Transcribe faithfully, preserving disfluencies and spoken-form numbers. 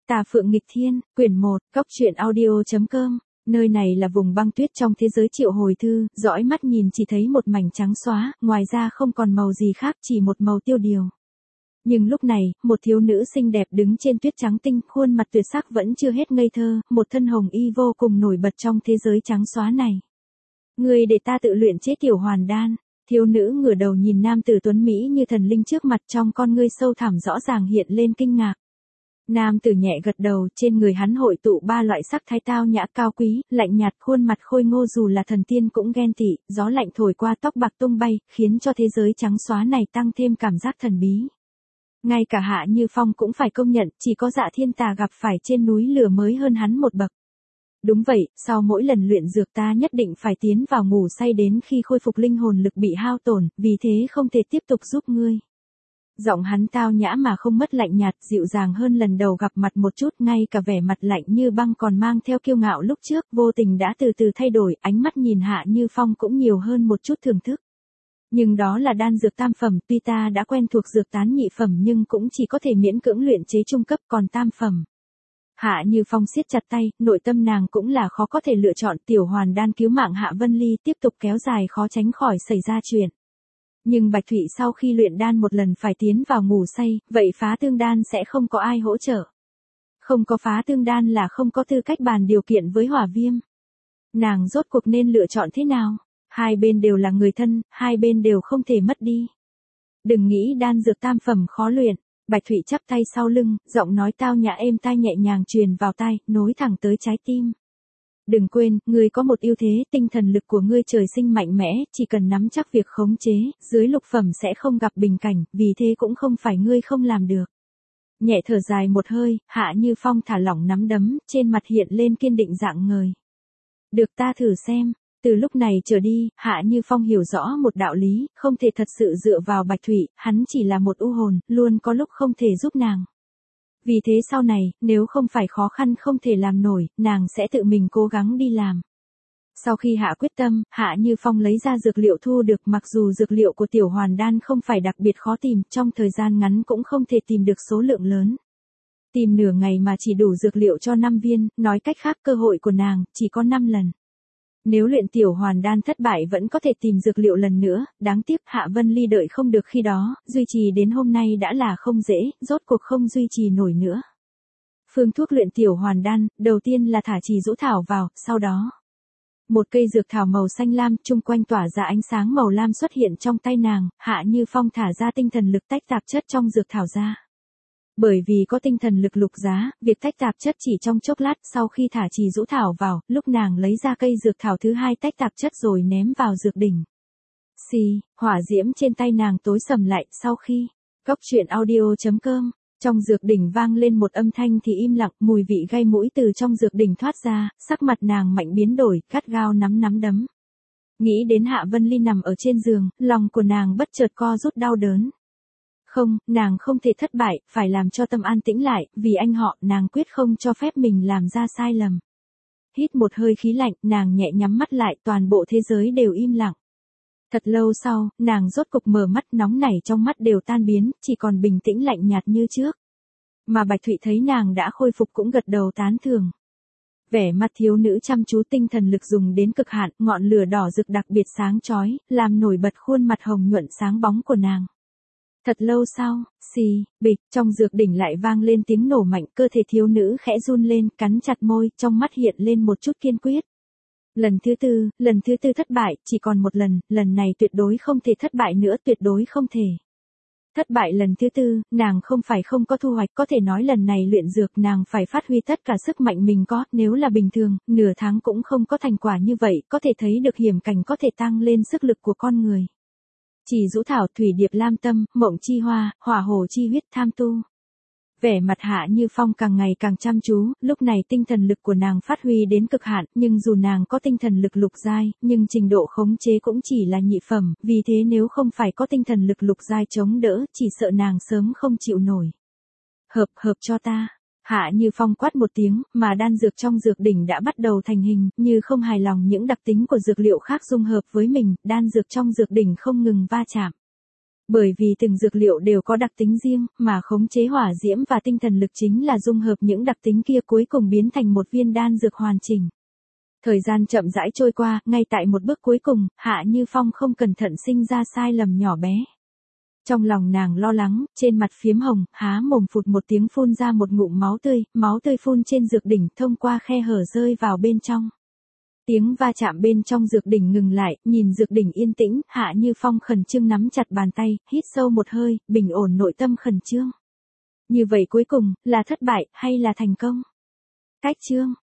Tà Phượng Nghịch Thiên, quyển một, Cóc Truyện Audio chấm com. Nơi này là vùng băng tuyết trong thế giới Triệu Hồi Thư, dõi mắt nhìn chỉ thấy một mảnh trắng xóa, ngoài ra không còn màu gì khác, chỉ một màu tiêu điều. Nhưng lúc này, một thiếu nữ xinh đẹp đứng trên tuyết trắng tinh, khuôn mặt tuyệt sắc vẫn chưa hết ngây thơ, một thân hồng y vô cùng nổi bật trong thế giới trắng xóa này. Người để ta tự luyện chế tiểu hoàn đan. Thiếu nữ ngửa đầu nhìn nam tử tuấn Mỹ như thần linh trước mặt, trong con ngươi sâu thẳm rõ ràng hiện lên kinh ngạc. Nam tử nhẹ gật đầu, trên người hắn hội tụ ba loại sắc thái tao nhã cao quý, lạnh nhạt, khuôn mặt khôi ngô, dù là thần tiên cũng ghen tị, gió lạnh thổi qua tóc bạc tung bay, khiến cho thế giới trắng xóa này tăng thêm cảm giác thần bí. Ngay cả Hạ Như Phong cũng phải công nhận, chỉ có Dạ Thiên Tà gặp phải trên núi lửa mới hơn hắn một bậc. Đúng vậy, sau mỗi lần luyện dược ta nhất định phải tiến vào ngủ say đến khi khôi phục linh hồn lực bị hao tổn, vì thế không thể tiếp tục giúp ngươi. Giọng hắn tao nhã mà không mất lạnh nhạt, dịu dàng hơn lần đầu gặp mặt một chút, ngay cả vẻ mặt lạnh như băng còn mang theo kiêu ngạo lúc trước, vô tình đã từ từ thay đổi, ánh mắt nhìn Hạ Như Phong cũng nhiều hơn một chút thưởng thức. Nhưng đó là đan dược tam phẩm, tuy ta đã quen thuộc dược tán nhị phẩm nhưng cũng chỉ có thể miễn cưỡng luyện chế trung cấp, còn tam phẩm. Hạ Như Phong siết chặt tay, nội tâm nàng cũng là khó có thể lựa chọn, tiểu hoàn đan cứu mạng Hạ Vân Ly tiếp tục kéo dài khó tránh khỏi xảy ra chuyện. Nhưng Bạch Thụy sau khi luyện đan một lần phải tiến vào ngủ say, vậy phá tương đan sẽ không có ai hỗ trợ. Không có phá tương đan là không có tư cách bàn điều kiện với Hỏa Viêm. Nàng rốt cuộc nên lựa chọn thế nào? Hai bên đều là người thân, hai bên đều không thể mất đi. Đừng nghĩ đan dược tam phẩm khó luyện. Bạch Thụy chắp tay sau lưng, giọng nói tao nhã êm tai nhẹ nhàng truyền vào tai, nối thẳng tới trái tim. Đừng quên, ngươi có một ưu thế, tinh thần lực của ngươi trời sinh mạnh mẽ, chỉ cần nắm chắc việc khống chế, dưới lục phẩm sẽ không gặp bình cảnh, vì thế cũng không phải ngươi không làm được. Nhẹ thở dài một hơi, Hạ Như Phong thả lỏng nắm đấm, trên mặt hiện lên kiên định dạng ngời. Được, ta thử xem. Từ lúc này trở đi, Hạ Như Phong hiểu rõ một đạo lý, không thể thật sự dựa vào Bạch Thụy, hắn chỉ là một u hồn, luôn có lúc không thể giúp nàng. Vì thế sau này, nếu không phải khó khăn không thể làm nổi, nàng sẽ tự mình cố gắng đi làm. Sau khi hạ quyết tâm, Hạ Như Phong lấy ra dược liệu thu được, mặc dù dược liệu của tiểu hoàn đan không phải đặc biệt khó tìm, trong thời gian ngắn cũng không thể tìm được số lượng lớn. Tìm nửa ngày mà chỉ đủ dược liệu cho năm viên, nói cách khác cơ hội của nàng chỉ có năm lần. Nếu luyện tiểu hoàn đan thất bại vẫn có thể tìm dược liệu lần nữa, đáng tiếc Hạ Vân Ly đợi không được khi đó, duy trì đến hôm nay đã là không dễ, rốt cuộc không duy trì nổi nữa. Phương thuốc luyện tiểu hoàn đan, đầu tiên là thả trì rũ thảo vào, sau đó một cây dược thảo màu xanh lam, chung quanh tỏa ra ánh sáng màu lam xuất hiện trong tay nàng, Hạ Như Phong thả ra tinh thần lực tách tạp chất trong dược thảo ra. Bởi vì có tinh thần lực lục giá, việc tách tạp chất chỉ trong chốc lát, sau khi thả trì rũ thảo vào, lúc nàng lấy ra cây dược thảo thứ hai tách tạp chất rồi ném vào dược đỉnh. Xì, hỏa diễm trên tay nàng tối sầm lại, sau khi, Cóc Truyện Audio chấm com, trong dược đỉnh vang lên một âm thanh thì im lặng, mùi vị gai mũi từ trong dược đỉnh thoát ra, sắc mặt nàng mạnh biến đổi, gắt gao nắm nắm đấm. Nghĩ đến Hạ Vân Ly nằm ở trên giường, lòng của nàng bất chợt co rút đau đớn. Không, nàng không thể thất bại, phải làm cho tâm an tĩnh lại, vì anh họ, nàng quyết không cho phép mình làm ra sai lầm. Hít một hơi khí lạnh, nàng nhẹ nhắm mắt lại, toàn bộ thế giới đều im lặng. Thật lâu sau, nàng rốt cục mở mắt, nóng nảy trong mắt đều tan biến, chỉ còn bình tĩnh lạnh nhạt như trước. Mà Bạch Thụy thấy nàng đã khôi phục cũng gật đầu tán thưởng. Vẻ mặt thiếu nữ chăm chú, tinh thần lực dùng đến cực hạn, ngọn lửa đỏ rực đặc biệt sáng chói, làm nổi bật khuôn mặt hồng nhuận sáng bóng của nàng. Thật lâu sau, xì, bịch, trong dược đỉnh lại vang lên tiếng nổ mạnh, cơ thể thiếu nữ khẽ run lên, cắn chặt môi, trong mắt hiện lên một chút kiên quyết. Lần thứ tư, lần thứ tư thất bại, chỉ còn một lần, lần này tuyệt đối không thể thất bại nữa, tuyệt đối không thể. Thất bại lần thứ tư, nàng không phải không có thu hoạch, có thể nói lần này luyện dược nàng phải phát huy tất cả sức mạnh mình có, nếu là bình thường, nửa tháng cũng không có thành quả như vậy, có thể thấy được hiểm cảnh có thể tăng lên sức lực của con người. Chỉ rũ thảo, thủy điệp lam tâm, mộng chi hoa, hỏa hồ chi huyết, tham tu. Vẻ mặt Hạ Như Phong càng ngày càng chăm chú, lúc này tinh thần lực của nàng phát huy đến cực hạn, nhưng dù nàng có tinh thần lực lục giai, nhưng trình độ khống chế cũng chỉ là nhị phẩm, vì thế nếu không phải có tinh thần lực lục giai chống đỡ, chỉ sợ nàng sớm không chịu nổi. Hợp, hợp cho ta. Hạ Như Phong quát một tiếng, mà đan dược trong dược đỉnh đã bắt đầu thành hình, như không hài lòng những đặc tính của dược liệu khác dung hợp với mình, đan dược trong dược đỉnh không ngừng va chạm. Bởi vì từng dược liệu đều có đặc tính riêng, mà khống chế hỏa diễm và tinh thần lực chính là dung hợp những đặc tính kia cuối cùng biến thành một viên đan dược hoàn chỉnh. Thời gian chậm rãi trôi qua, ngay tại một bước cuối cùng, Hạ Như Phong không cẩn thận sinh ra sai lầm nhỏ bé. Trong lòng nàng lo lắng, trên mặt phiếm hồng, há mồm phụt một tiếng phun ra một ngụm máu tươi, máu tươi phun trên dược đỉnh thông qua khe hở rơi vào bên trong. Tiếng va chạm bên trong dược đỉnh ngừng lại, nhìn dược đỉnh yên tĩnh, Hạ Như Phong khẩn trương nắm chặt bàn tay, hít sâu một hơi, bình ổn nội tâm khẩn trương. Như vậy cuối cùng, là thất bại, hay là thành công? Cách chương